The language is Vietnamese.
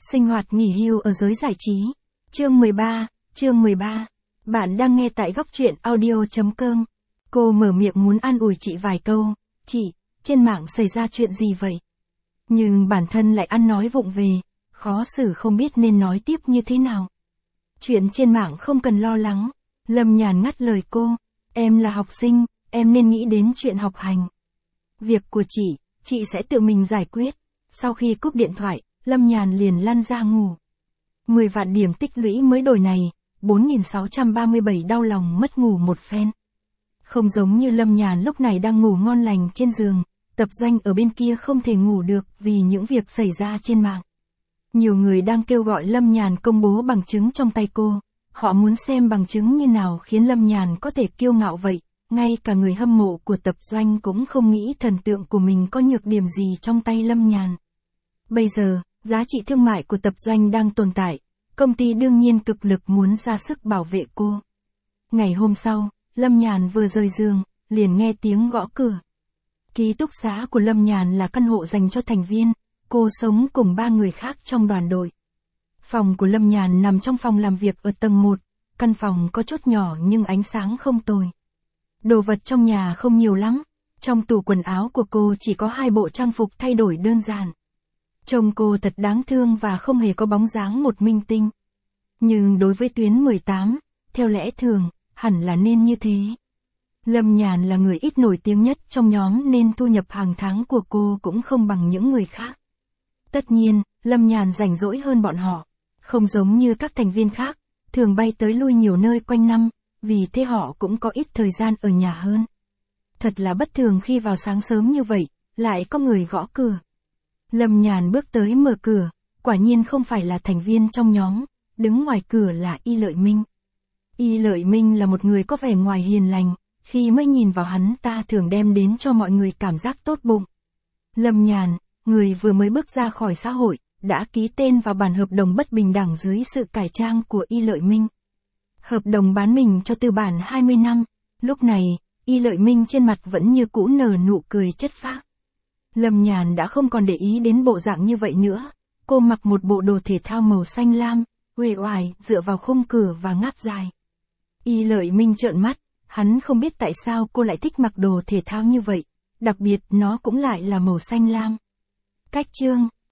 Sinh hoạt nghỉ hưu ở giới giải trí. Chương 13. Bạn đang nghe tại góc truyện audio.com. Cô mở miệng muốn an ủi chị vài câu. Chị, trên mạng xảy ra chuyện gì vậy? Nhưng bản thân lại ăn nói vụng về, khó xử không biết nên nói tiếp như thế nào. Chuyện trên mạng không cần lo lắng. Lâm Nhàn ngắt lời cô. Em là học sinh, em nên nghĩ đến chuyện học hành. Việc của chị sẽ tự mình giải quyết. Sau khi cúp điện thoại, Lâm Nhàn liền lăn ra ngủ. 10 vạn điểm tích lũy mới đổi này, 4.637 đau lòng mất ngủ một phen. Không giống như Lâm Nhàn lúc này đang ngủ ngon lành trên giường, Tập Doanh ở bên kia không thể ngủ được vì những việc xảy ra trên mạng. Nhiều người đang kêu gọi Lâm Nhàn công bố bằng chứng trong tay cô. Họ muốn xem bằng chứng như nào khiến Lâm Nhàn có thể kiêu ngạo vậy. Ngay cả người hâm mộ của Tập Doanh cũng không nghĩ thần tượng của mình có nhược điểm gì trong tay Lâm Nhàn. Bây giờ, giá trị thương mại của Tập Doanh đang tồn tại, công ty đương nhiên cực lực muốn ra sức bảo vệ cô. Ngày hôm sau, Lâm Nhàn vừa rời giường, liền nghe tiếng gõ cửa. Ký túc xá của Lâm Nhàn là căn hộ dành cho thành viên, cô sống cùng 3 người khác trong đoàn đội. Phòng của Lâm Nhàn nằm trong phòng làm việc ở tầng 1, căn phòng có chút nhỏ nhưng ánh sáng không tồi. Đồ vật trong nhà không nhiều lắm, trong tủ quần áo của cô chỉ có 2 bộ trang phục thay đổi đơn giản. Trông cô thật đáng thương và không hề có bóng dáng một minh tinh. Nhưng đối với Tuyến 18, theo lẽ thường, hẳn là nên như thế. Lâm Nhàn là người ít nổi tiếng nhất trong nhóm nên thu nhập hàng tháng của cô cũng không bằng những người khác. Tất nhiên, Lâm Nhàn rảnh rỗi hơn bọn họ. Không giống như các thành viên khác, thường bay tới lui nhiều nơi quanh năm, vì thế họ cũng có ít thời gian ở nhà hơn. Thật là bất thường khi vào sáng sớm như vậy, lại có người gõ cửa. Lâm Nhàn bước tới mở cửa, quả nhiên không phải là thành viên trong nhóm, đứng ngoài cửa là Y Lợi Minh. Y Lợi Minh là một người có vẻ ngoài hiền lành, khi mới nhìn vào hắn ta thường đem đến cho mọi người cảm giác tốt bụng. Lâm Nhàn, người vừa mới bước ra khỏi xã hội, đã ký tên vào bản hợp đồng bất bình đẳng dưới sự cải trang của Y Lợi Minh. Hợp đồng bán mình cho tư bản 20 năm, lúc này, Y Lợi Minh trên mặt vẫn như cũ nở nụ cười chất phác. Lâm Nhàn đã không còn để ý đến bộ dạng như vậy nữa, cô mặc một bộ đồ thể thao màu xanh lam, uể oải dựa vào khung cửa và ngáp dài. Y Lợi Minh trợn mắt, hắn không biết tại sao cô lại thích mặc đồ thể thao như vậy, đặc biệt nó cũng lại là màu xanh lam. Cách chương